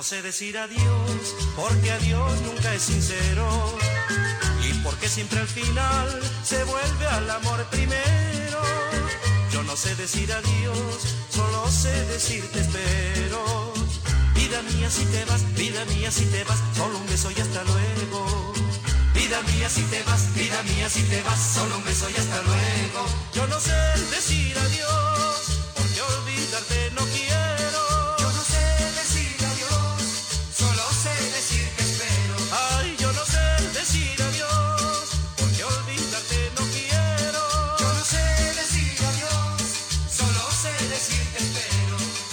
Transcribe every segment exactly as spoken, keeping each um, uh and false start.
sé decir adiós, porque adiós nunca es sincero. Y porque siempre al final se vuelve al amor primero. Yo no sé decir adiós, solo sé decir te espero. Vida mía si te vas, vida mía si te vas, solo un beso y hasta luego. Vida mía si te vas, vida mía si te vas, solo un beso y hasta luego. Yo no sé decir adiós, porque olvidarte no quiero. Yo no sé decir adiós, solo sé decir que espero. Ay, yo no sé decir adiós, porque olvidarte no quiero. Yo no sé decir adiós, solo sé decir que espero.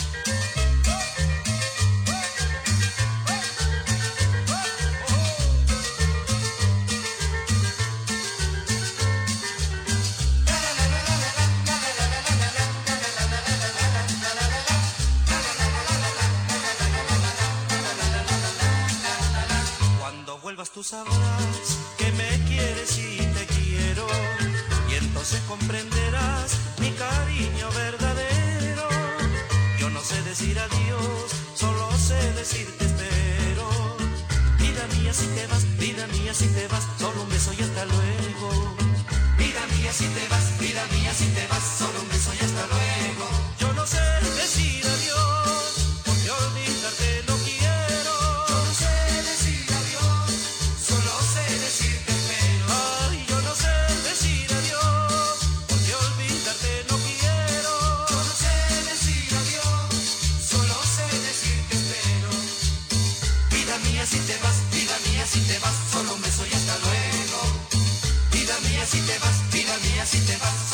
Tú sabrás que me quieres y te quiero, y entonces comprenderás mi cariño verdadero. Yo no sé decir adiós, solo sé decir te espero. Vida mía si te vas, vida mía si te vas, solo un beso y hasta luego. Vida mía si te vas, vida mía si te vas, solo un beso y hasta luego. Yo no sé decir adiós, porque olvidarte no quiero. Yo no sé decir adiós, solo sé decir que espero. Ay, yo no sé decir adiós, porque olvidarte no quiero. Yo no sé decir adiós, solo sé decir que espero. Vida mía si te vas, vida mía si te vas, solo un beso y hasta luego. Vida mía si te vas, vida mía si te vas.